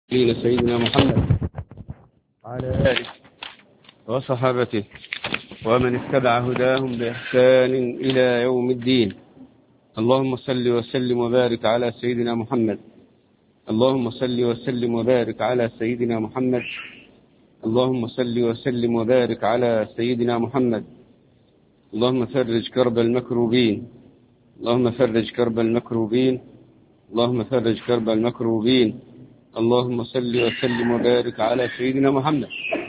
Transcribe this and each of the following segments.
سيدنا محمد وعلى آله وصحابته ومن اتبع هداهم بإحسان إلى يوم الدين. اللهم صل وسلم وبارك على سيدنا محمد. اللهم صل وسلم وبارك على سيدنا محمد. اللهم صل وسلم وبارك على سيدنا محمد. اللهم فرج كرب المكروبين. اللهم فرج كرب المكروبين. اللهم فرج كرب المكروبين. اللهم صل وسلم وبارك على سيدنا محمد.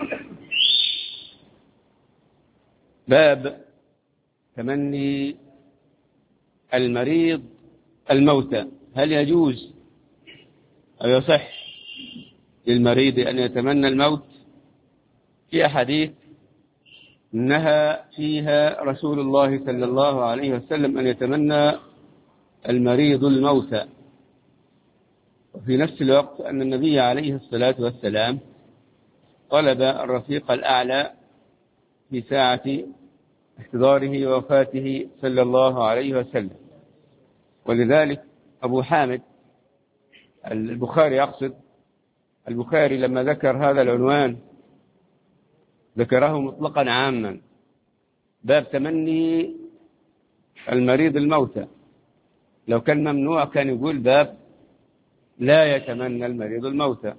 باب تمني المريض الموتى. هل يجوز أو يصح للمريض أن يتمنى الموت؟ في أحاديث نهى فيها رسول الله صلى الله عليه وسلم أن يتمنى المريض الموتى، وفي نفس الوقت أن النبي عليه الصلاة والسلام طلب الرفيق الأعلى في ساعة احتضاره ووفاته صلى الله عليه وسلم. ولذلك أبو حامد البخاري يقصد البخاري لما ذكر هذا العنوان ذكره مطلقا عاما، باب تمني المريض الموتى. لو كان ممنوع كان يقول باب لا يتمنى المريض الموتى.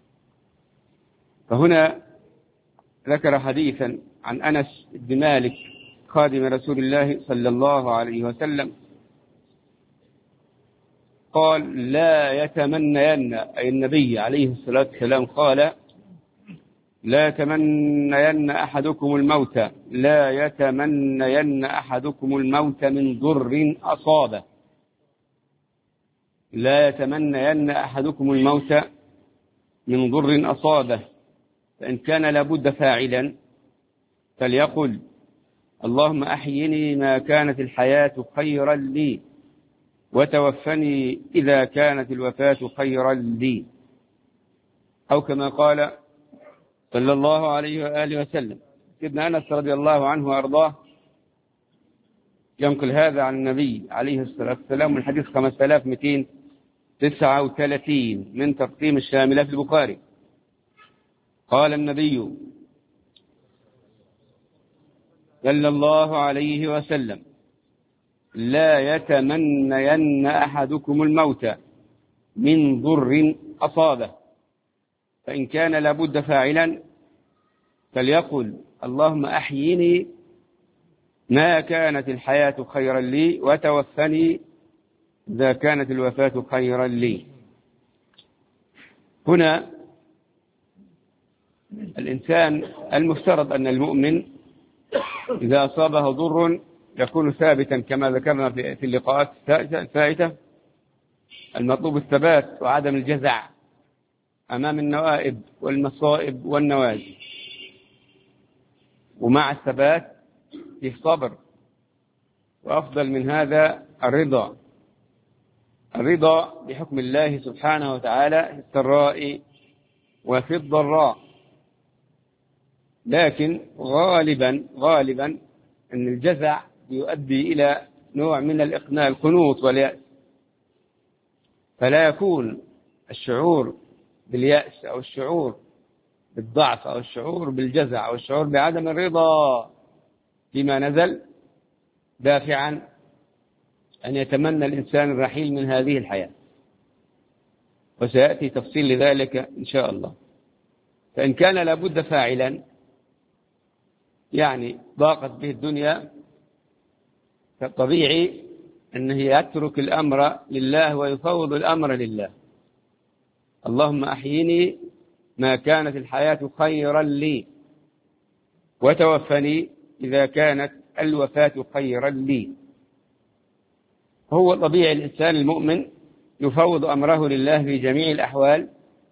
فهنا ذكر حديثا عن أنس بن مالك خادم رسول الله صلى الله عليه وسلم قال لا يتمنين، أي النبي عليه الصلاة والسلام قال لا يتمنين أحدكم الموت، لا يتمنين أحدكم الموت من ضر أصابه، لا يتمنين أحدكم الموت من ضر أصابه، فإن كان لابد فاعلا فليقل اللهم أحيني ما كانت الحياة خيرا لي وتوفني إذا كانت الوفاة خيرا لي، أو كما قال صلى الله عليه وآله وسلم. سيدنا أنس رضي الله عنه وأرضاه ينقل هذا عن النبي عليه الصلاة والسلام من حديث 5239 من تقديم الشاملة في البخاري. قال النبي صلى الله عليه وسلم لا يتمنين أحدكم الموت من ضر أصابه، فإن كان لابد فاعلا فليقل اللهم أحيني ما كانت الحياة خيرا لي وتوفني إذا كانت الوفاة خيرا لي. هنا الإنسان المفترض أن المؤمن إذا أصابه ضر يكون ثابتا كما ذكرنا في اللقاءات الفائتة. المطلوب الثبات وعدم الجزع أمام النوائب والمصائب والنوازل، ومع الثبات في الصبر، وأفضل من هذا الرضا بحكم الله سبحانه وتعالى في السراء وفي الضراء. لكن غالبا أن الجزع يؤدي إلى نوع من القنوط واليأس، فلا يكون الشعور باليأس أو الشعور بالضعف أو الشعور بالجزع أو الشعور بعدم الرضا فيما نزل دافعا أن يتمنى الإنسان الرحيل من هذه الحياة، وسيأتي تفصيل لذلك إن شاء الله. فإن كان لابد فاعلا يعني ضاقت به الدنيا فالطبيعي أنه يترك الأمر لله ويفوض الأمر لله. اللهم أحيني ما كانت الحياة خيرا لي وتوفني إذا كانت الوفاة خيرا لي. هو طبيعي الإنسان المؤمن يفوض أمره لله في جميع الأحوال،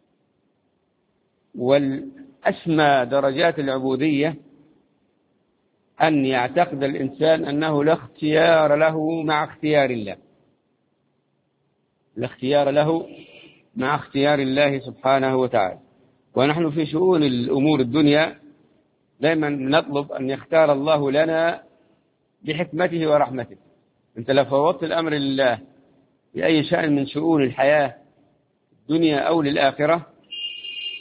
والأسمى درجات العبودية أن يعتقد الإنسان أنه لا اختيار له مع اختيار الله، لا اختيار له مع اختيار الله سبحانه وتعالى. ونحن في شؤون الأمور الدنيا دائما نطلب أن يختار الله لنا بحكمته ورحمته. أنت لو فوضت الأمر لله بأي شأن من شؤون الحياة الدنيا أو للآخرة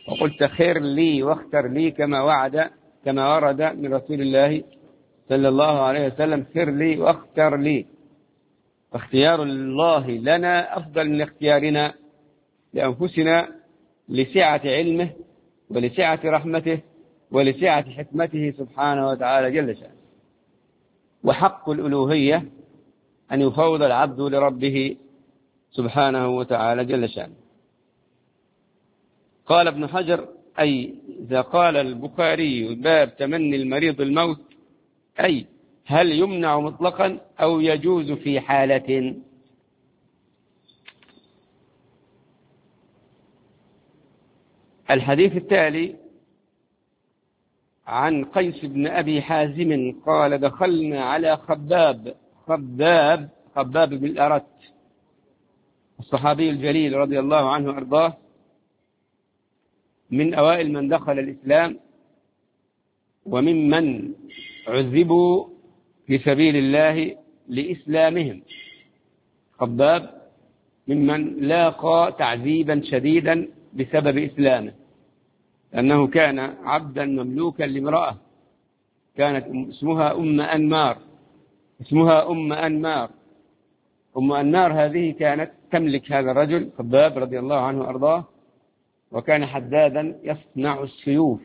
وقلت خير لي واختر لي كما ورد من رسول الله صلى الله عليه وسلم: خير لي واختر لي. فاختيار الله لنا أفضل من اختيارنا لأنفسنا لسعة علمه ولسعة رحمته ولسعة حكمته سبحانه وتعالى جل شأنه. وحق الألوهية أن يفوض العبد لربه سبحانه وتعالى جل شأنه. قال ابن حجر: أي إذا قال البخاري باب تمني المريض الموت، أي هل يمنع مطلقا أو يجوز في حالة؟ الحديث التالي عن قيس بن أبي حازم قال: دخلنا على خباب بن الأرت الصحابي الجليل رضي الله عنه وأرضاه، من أوائل من دخل الإسلام وممن عذبوا في سبيل الله لإسلامهم. خباب ممن لاقى تعذيبا شديدا بسبب إسلامه، لأنه كان عبدا مملوكا لامرأة كانت اسمها أم أنمار. أم أنمار هذه كانت تملك هذا الرجل خباب رضي الله عنه وأرضاه، وكان حدادا يصنع السيوف.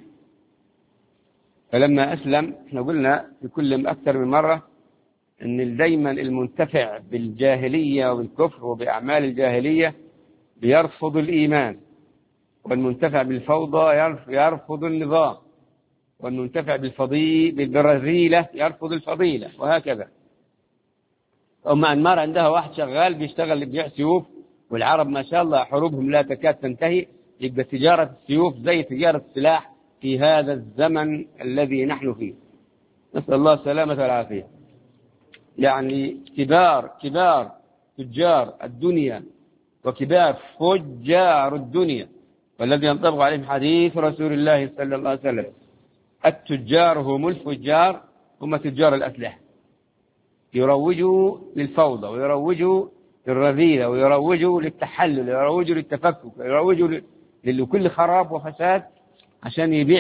فلما أسلم، احنا قلنا في كل أكثر من مرة أن دايما المنتفع بالجاهلية وبالكفر وبأعمال الجاهلية بيرفض الإيمان، والمنتفع بالفوضى يرفض النظام، والمنتفع بالرذيلة يرفض الفضيلة، وهكذا. أم أنمار عندها واحد شغال بيشتغل يبيع سيوف، والعرب ما شاء الله حروبهم لا تكاد تنتهي، يبقى تجارة السيوف زي تجارة السلاح في هذا الزمن الذي نحن فيه، نسأل الله السلامة والعافية. يعني كبار تجار الدنيا وكبار فجار الدنيا، والذي ينطبق عليهم حديث رسول الله صلى الله عليه وسلم: التجار هم الفجار، هم تجار الأسلحة. يروجوا للفوضى، ويروجوا للرذيلة، ويروجوا للتحلل، ويروجوا للتفكك، ويروجوا لكل خراب وفساد عشان يبيع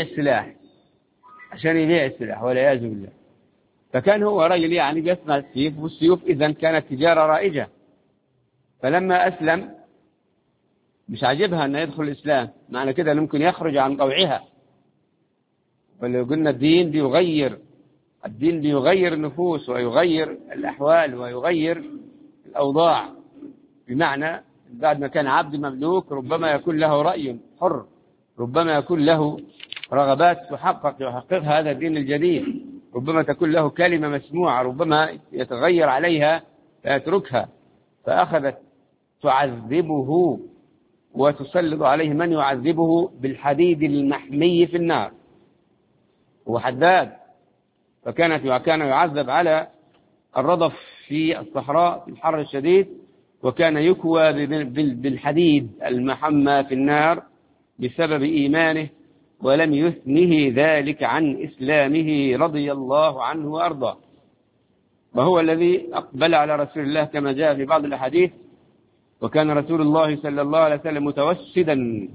السلاح والعياذ بالله. فكان هو رجل يعني بيصنع السيوف، والسيوف إذن كانت تجارة رائجة. فلما أسلم مش عاجبها أن يدخل الإسلام، معنى كده ممكن يخرج عن طوعها. ولو قلنا الدين بيغير النفوس ويغير الأحوال ويغير الأوضاع، بمعنى بعد ما كان عبد مملوك ربما يكون له رأي حر، ربما يكون له رغبات يحققها هذا الدين الجديد، ربما تكون له كلمة مسموعة، ربما يتغير عليها فيتركها. فأخذت تعذبه وتسلط عليه من يعذبه بالحديد المحمي في النار، هو حداد. كان يعذب على الرضف في الصحراء في الحر الشديد، وكان يكوى بالحديد المحمى في النار بسبب إيمانه، ولم يثنه ذلك عن إسلامه رضي الله عنه وأرضاه. وهو الذي أقبل على رسول الله كما جاء في بعض الأحاديث: وكان رسول الله صلى الله عليه وسلم متوسدا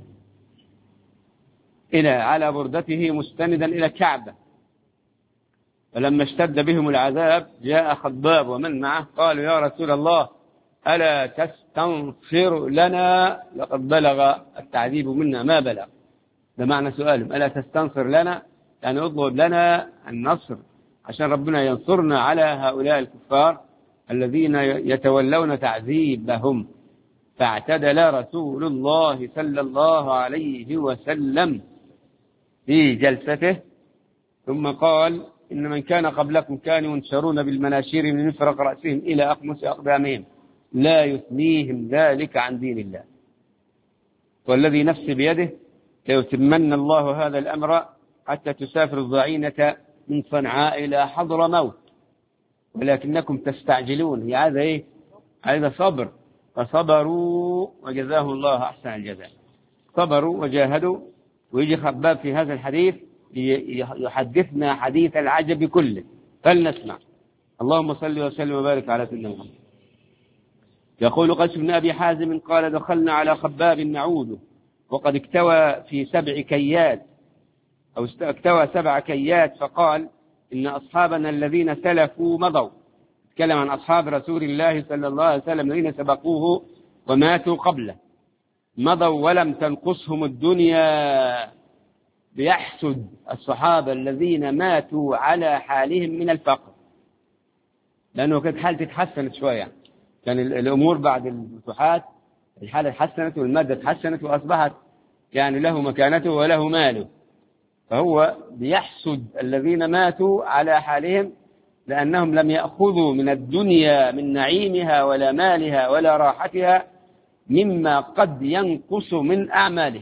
على بردته مستندا إلى الكعبة، فلما اشتد بهم العذاب جاء خباب ومن معه قالوا: يا رسول الله، ألا تستنصر لنا؟ لقد بلغ التعذيب منا ما بلغ. ده معنى سؤالهم: ألا تستنصر لنا؟ يعني اطلب لنا النصر عشان ربنا ينصرنا على هؤلاء الكفار الذين يتولون تعذيبهم. فاعتدل رسول الله صلى الله عليه وسلم في جلسته ثم قال: إن من كان قبلكم كانوا ينشرون بالمناشير من مفرق رأسهم إلى أقمص أقدامهم لا يثنيهم ذلك عن دين الله، والذي نفسي بيده ليتمن الله هذا الأمر حتى تسافر الضعينة من صنعاء إلى حضرموت، ولكنكم تستعجلون. هذا صبر، فصبروا وجزاهم الله أحسن الجزاء. صبروا وجاهدوا. ويجي خباب في هذا الحديث يحدثنا حديث العجب كله، فلنسمع. اللهم صل وسلم وبارك على سيدنا محمد. يقول قيس بن أبي حازم قال: دخلنا على خباب نعوده وقد اكتوى في 7 كيات أو اكتوى 7 كيات، فقال إن أصحابنا الذين سلفوا مضوا. تكلم عن أصحاب رسول الله صلى الله عليه وسلم الذين سبقوه وماتوا قبله، مضوا ولم تنقصهم الدنيا. بيحسد الصحابة الذين ماتوا على حالهم من الفقر، لأنه كانت حالة تتحسنت شوية، كان الأمور بعد الفتوحات الحالة تحسنت والمادة تحسنت وأصبحت يعني له مكانته وله ماله. فهو بيحسد الذين ماتوا على حالهم لأنهم لم يأخذوا من الدنيا من نعيمها ولا مالها ولا راحتها مما قد ينقص من أعماله،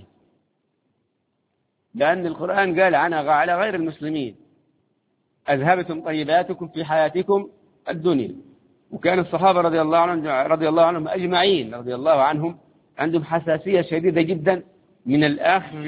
لأن القرآن قال عنها على غير المسلمين: أذهبتم طيباتكم في حياتكم الدنيا. وكان الصحابة رضي الله عنهم أجمعين رضي الله عنهم عندهم حساسية شديدة جدا من الأخذ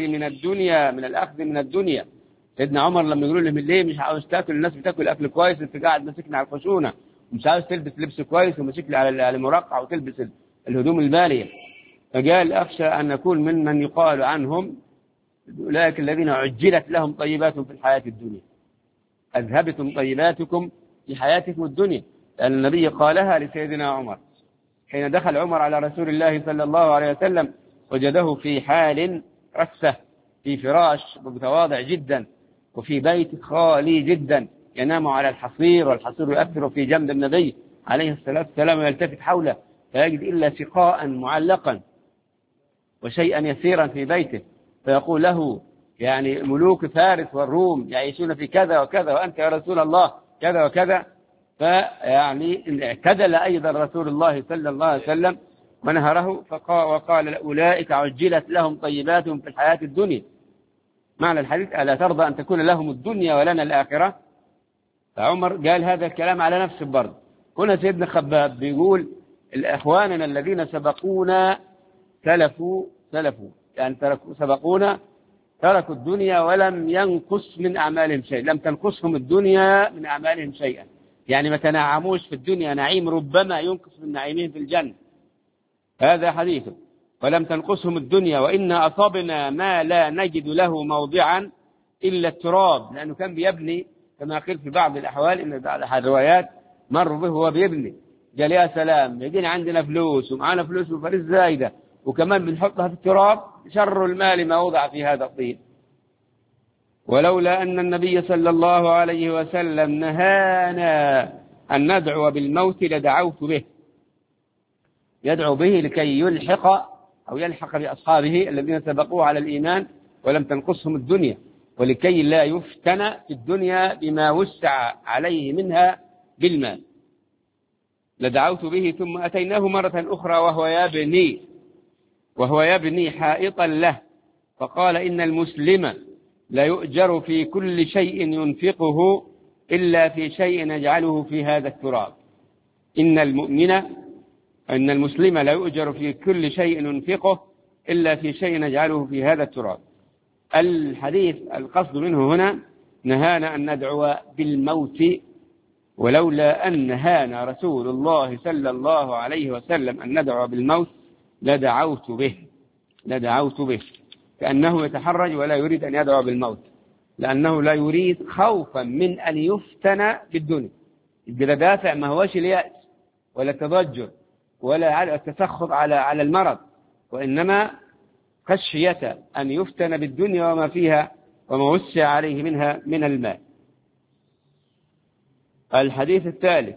من الدنيا. سيدنا عمر لما يقولوا لهم: ليه مش عاوز تاكل؟ الناس بتاكل أكل كويس، أنت قاعد ماسكنا على الخشونة، ومش عاوز تلبس لبس كويس وماسك لي على المرقع وتلبس الهدوم البالية. فقال: أخشى أن نكون ممن يقال عنهم أولئك الذين عجلت لهم طيباتهم في الحياة الدنيا. أذهبتم طيباتكم في حياتكم الدنيا، لأن النبي قالها لسيدنا عمر حين دخل عمر على رسول الله صلى الله عليه وسلم، وجده في حال رثة، في فراش متواضع جدا، وفي بيت خالي جدا، ينام على الحصير، والحصير يؤثر في جنب النبي عليه الصلاة والسلام، ويلتفت حوله فيجد إلا سقاء معلقا وشيئا يسيرا في بيته، فيقول له: يعني ملوك فارس والروم يعيشون في كذا وكذا، وأنت يا رسول الله كذا وكذا. فيعني اعتدل أيضا رسول الله صلى الله عليه وسلم ونهره وقال: أولئك عجلت لهم طيباتهم في الحياة الدنيا. معنى الحديث: ألا ترضى أن تكون لهم الدنيا ولنا الآخرة؟ فعمر قال هذا الكلام على نفسه برضه. هنا سيدنا خباب بيقول: إخواننا الذين سبقونا سلفوا يعني سبقونا تركوا الدنيا ولم ينقص من أعمالهم شيء، لم تنقصهم الدنيا من أعمالهم شيئا، يعني ما تنعموش في الدنيا نعيم ربما ينقص من نعيمهم في الجنة. هذا حديثه: ولم تنقصهم الدنيا وإنا أصبنا ما لا نجد له موضعا إلا التراب. لأنه كان بيبني كما قيل في بعض الأحوال، إن بعض الروايات مر به هو بيبني، قال: يا سلام، يجينا عندنا فلوس ومعنا فلوس وفلوس زايدة وكمان بنحطها في التراب، شر المال ما وضع في هذا الطين. ولولا أن النبي صلى الله عليه وسلم نهانا أن ندعو بالموت لدعوت به. يدعو به لكي يلحق بأصحابه الذين سبقوه على الإيمان ولم تنقصهم الدنيا، ولكي لا يفتن في الدنيا بما وسع عليه منها بالمال. لدعوت به ثم أتيناه مرة أخرى وهو يبني حائطا له، فقال: إن المسلم لا يؤجر في كل شيء ينفقه إلا في شيء نجعله في هذا التراب. إن المسلم لا يؤجر في كل شيء ينفقه إلا في شيء نجعله في هذا التراب. الحديث القصد منه هنا: نهانا أن ندعو بالموت، ولولا أن نهانا رسول الله صلى الله عليه وسلم أن ندعو بالموت لدعوت به. كأنه يتحرج ولا يريد أن يدعو بالموت، لأنه لا يريد خوفا من أن يفتن بالدنيا. الدافع ما هوش اليأس ولا التضجر ولا التسخط على المرض، وإنما خشية أن يفتن بالدنيا وما فيها وما وسع عليه منها من المال. الحديث الثالث،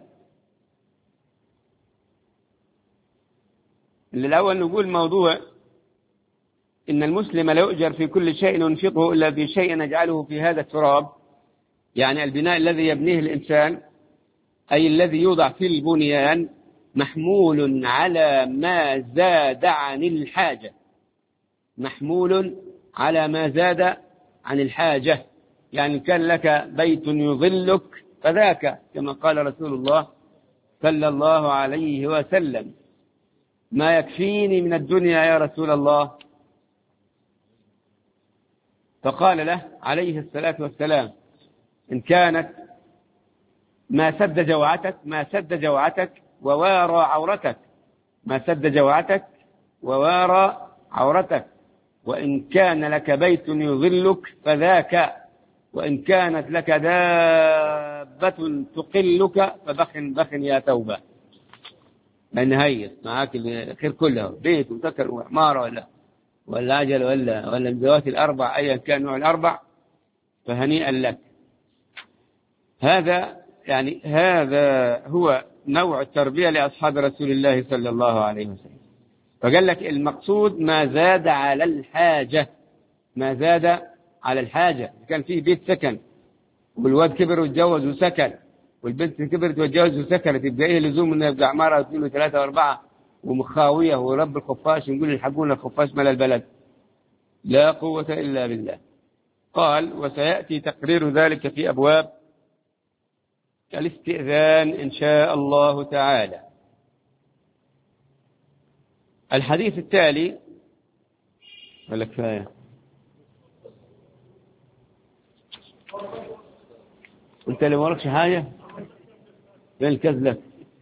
الأول نقول موضوع إن المسلم لا يؤجر في كل شيء ينفقه إلا في شيء نجعله في هذا التراب، يعني البناء الذي يبنيه الإنسان، أي الذي يوضع في البنيان، محمول على ما زاد عن الحاجة، محمول على ما زاد عن الحاجة. يعني كان لك بيت يظلك فذاك، كما قال رسول الله صلى الله عليه وسلم: ما يكفيني من الدنيا يا رسول الله؟ فقال له عليه الصلاة والسلام: إن كانت ما سد جوعتك ووارى عورتك، ما سد جوعتك ووارى عورتك، وإن كان لك بيت يظلك فذاك، وإن كانت لك دابة تقلك فبخ بخ يا توبة. لأن هي معاك الخير كله، بيت وسكن وعمارة ولا عجل ولا الذوات الأربع أيا كان نوع الأربع، فهنيئا لك. هذا هو نوع التربية لأصحاب رسول الله صلى الله عليه وسلم. فقال لك المقصود ما زاد على الحاجة، ما زاد على الحاجة. كان فيه بيت سكن والواد كبر واتجوز وسكن، والبنت كبرت واتجوز وسكنت، يبقى ايه لزوم انه يبقى عمارة 2 و3 و4 ومخاوية ورب الخفاش نقول الحقونا الخفاش مال البلد؟ لا قوة إلا بالله. قال وسيأتي تقرير ذلك في أبواب الاستئذان إن شاء الله تعالى. الحديث التالي ولا كفاية؟ انت اللي وراكش حاجة فين الكذلك؟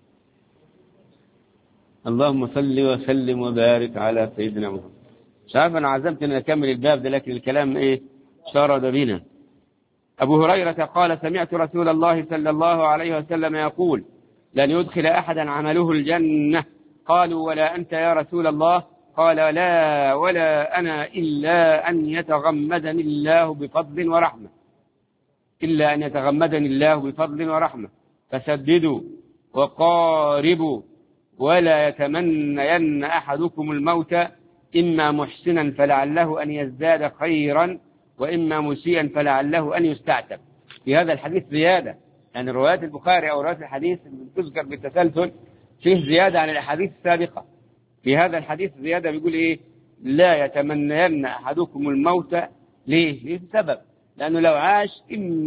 اللهم صل وسلم وبارك على سيدنا محمد. مش عارف انا عزمت ان اكمل الباب ده، لكن الكلام ايه شرد بنا. ابو هريرة قال سمعت رسول الله صلى الله عليه وسلم يقول لن يدخل احدا عمله الجنة. قالوا ولا انت يا رسول الله؟ قال لا ولا انا الا ان يتغمدني الله بفضل ورحمة، إلا أن يتغمدني الله بفضل ورحمة. فسددوا وقاربوا ولا يتمنين أحدكم الموت إما محسنا فلعله أن يزداد خيرا وإما مسيئا فلعله أن يستعتب. في هذا الحديث زيادة، يعني روايات البخاري أو روايات الحديث تذكر بالتسلسل فيه زيادة عن الأحاديث السابقة. في هذا الحديث زيادة بيقول إيه؟ لا يتمنين أحدكم الموت. ليه؟ لسبب، لأنه لو عاش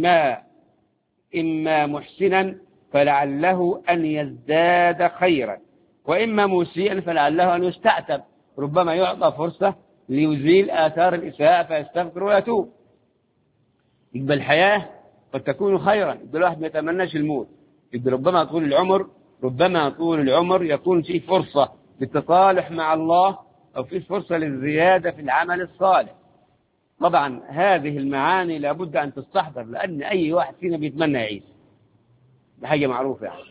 إما محسنا فلعله أن يزداد خيرا وإما مسيئا فلعله أن يستعتب، ربما يعطى فرصة ليزيل آثار الإساءة فيستغفر ويتوب. يبقى الحياة قد تكون خيرا، يبقى الواحد ما يتمناش الموت، يبقى ربما طول العمر يكون فيه فرصة للتصالح مع الله أو فيه فرصة للزيادة في العمل الصالح. طبعا هذه المعاني لابد أن تستحضر، لأن أي واحد فينا بيتمنى يعيش، ده حاجة معروفة يعني.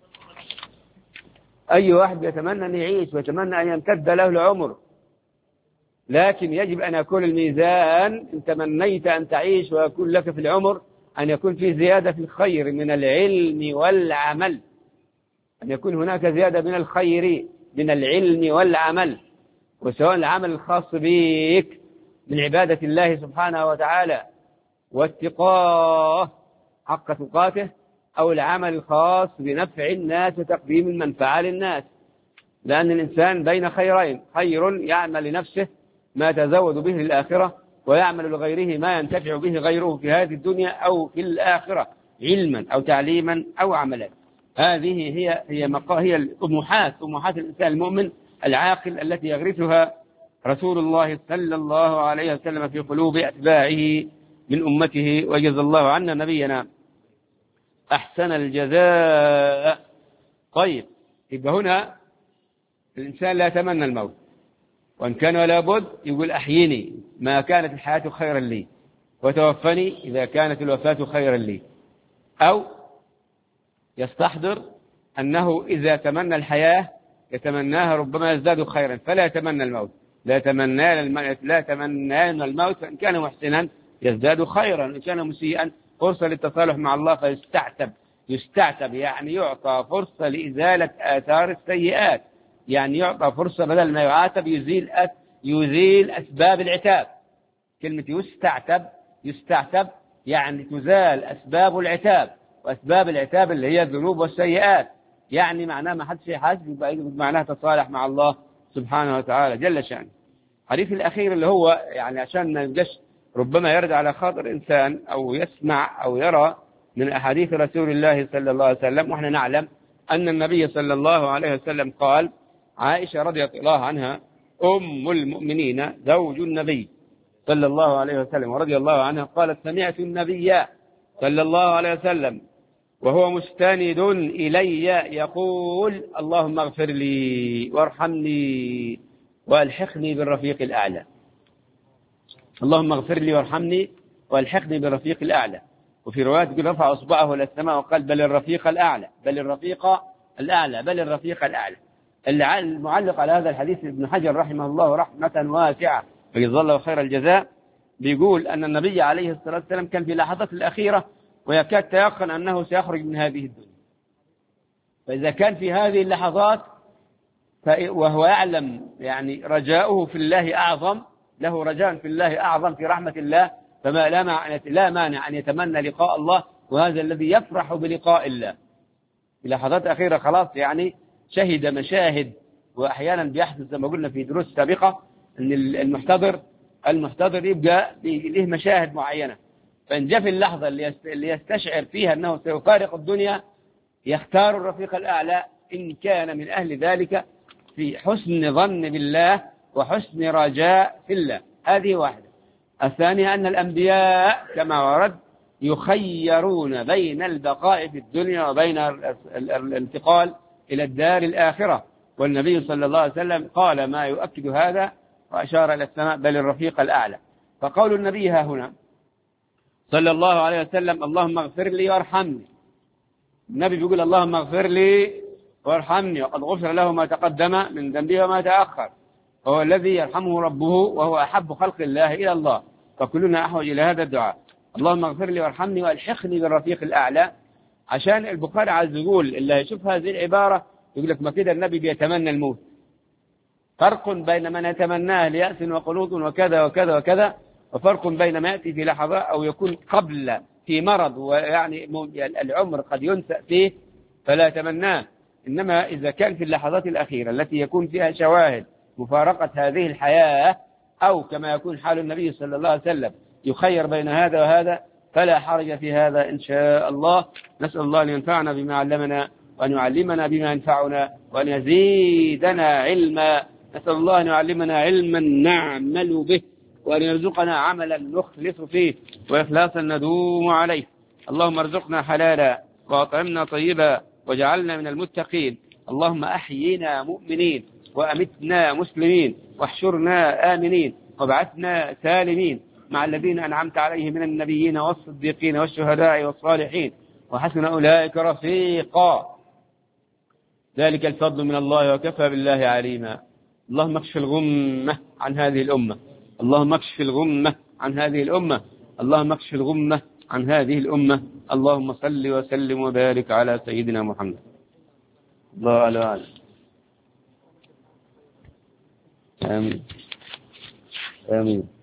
أي واحد يتمنى أن يعيش ويتمنى أن يمتد له العمر، لكن يجب أن يكون الميزان إن تمنيت أن تعيش ويكون لك في العمر أن يكون في زيادة في الخير من العلم والعمل، أن يكون هناك زيادة من الخير من العلم والعمل، وسواء العمل الخاص بك من عبادة الله سبحانه وتعالى واتقاه حق تقاته، أو العمل الخاص بنفع الناس وتقديم المنفعة للناس. لأن الإنسان بين خيرين، خير يعمل لنفسه ما تزود به للآخرة، ويعمل لغيره ما ينتفع به غيره في هذه الدنيا أو في الآخرة، علما أو تعليما أو عملا. هذه هي طموحات الإنسان المؤمن العاقل التي يغرسها رسول الله صلى الله عليه وسلم في قلوب أتباعه من أمته، وجزى الله عنا نبينا أحسن الجزاء. طيب، يبقى هنا الإنسان لا يتمنى الموت، وإن كان ولا بد يقول أحيني ما كانت الحياة خيرا لي، وتوفني إذا كانت الوفاة خيرا لي، أو يستحضر أنه إذا تمنى الحياة يتمناها ربما يزداد خيرا، فلا يتمنى الموت. لا تمنى الموت، فإن كان محسنا يزداد خيرا، إن كان مسيئا فرصة للتصالح مع الله فيستعتب يعني يعطى فرصة لإزالة آثار السيئات، يعني يعطى فرصة بدل ما يعاتب يزيل أسباب العتاب. كلمة يستعتب يعني تزال أسباب العتاب، وأسباب العتاب اللي هي الذنوب والسيئات، يعني معناه ما حدش يحاسب، يبقى معناه تصالح مع الله سبحانه وتعالى جل شأنه. الحديث الأخير اللي هو يعني عشان ما يبقاش ربما يرد على خاطر إنسان أو يسمع أو يرى من أحاديث رسول الله صلى الله عليه وسلم، وإحنا نعلم أن النبي صلى الله عليه وسلم قال: عائشة رضي الله عنها أم المؤمنين زوج النبي صلى الله عليه وسلم ورضي الله عنها قالت: سمعت النبي صلى الله عليه وسلم وهو مستند إلي يقول: اللهم اغفر لي وارحمني والحقني بالرفيق الأعلى. اللهم اغفر لي وارحمني والحقني بالرفيق الأعلى. وفي رواية يقول رفع أصبعه إلى السماء وقال بل الرفيق الأعلى، بل الرفيق الأعلى، بل الرفيق الأعلى. المعلق على هذا الحديث ابن حجر رحمه الله رحمة واسعة فجزاه الله خير الجزاء، بيقول أن النبي عليه الصلاة والسلام كان في لحظات الأخيرة ويكاد تيقن أنه سيخرج من هذه الدنيا، فإذا كان في هذه اللحظات وهو يعلم يعني رجاؤه في الله أعظم، له رجاء في الله أعظم في رحمة الله، فما لا مانع أن يتمنى لقاء الله، وهذا الذي يفرح بلقاء الله في لحظات أخيرة. خلاص يعني شهد مشاهد، وأحيانا بيحدث زي ما قلنا في دروس سابقة أن المحتضر يبقى له مشاهد معينة، فإن جاء في اللحظة اللي يستشعر فيها أنه سيفارق الدنيا يختار الرفيق الأعلى إن كان من أهل ذلك في حسن ظن بالله وحسن رجاء في الله. هذه واحدة. الثانية أن الأنبياء كما ورد يخيرون بين البقاء في الدنيا وبين الانتقال إلى الدار الآخرة، والنبي صلى الله عليه وسلم قال ما يؤكد هذا وأشار إلى السماء بل الرفيق الأعلى. فقول النبي ها هنا صلى الله عليه وسلم اللهم اغفر لي وارحمني، النبي بيقول اللهم اغفر لي وارحمني وقد غفر له ما تقدم من ذنبه وما تأخر، هو الذي يرحمه ربه وهو أحب خلق الله إلى الله، فكلنا أحوج إلى هذا الدعاء اللهم اغفر لي وارحمني والحقني بالرفيق الأعلى. عشان البخاري عايز يقول اللي يشوف هذه العبارة يقول لك ما كده النبي بيتمنى الموت، فرق بين من يتمناه ليأس وقنوط وكذا وكذا وكذا، وفرق بين ما يأتي في لحظة أو يكون قبل في مرض ويعني العمر قد ينسأ فيه فلا تمناه. إنما إذا كان في اللحظات الأخيرة التي يكون فيها شواهد مفارقة هذه الحياة، أو كما يكون حال النبي صلى الله عليه وسلم يخير بين هذا وهذا، فلا حرج في هذا إن شاء الله. نسأل الله أن ينفعنا بما علمنا وأن يعلمنا بما ينفعنا وأن يزيدنا علما. نسأل الله أن يعلمنا علما نعمل به وأن يرزقنا عملا نخلص فيه وإخلاصا ندوم عليه. اللهم ارزقنا حلالا وأطعمنا طيبا وجعلنا من المتقين. اللهم أحينا مؤمنين وأمتنا مسلمين واحشرنا آمنين وابعثنا سالمين مع الذين أنعمت عليهم من النبيين والصديقين والشهداء والصالحين وحسن أولئك رفيقا، ذلك الفضل من الله وكفى بالله عليما. اللهم اكشف الغمة عن هذه الأمة، اللهم اكشف الغمة عن هذه الأمة، اللهم اكشف الغمة عن هذه الأمة. اللهم صل وسلم وبارك على سيدنا محمد. الله أعلم. آمين آمين.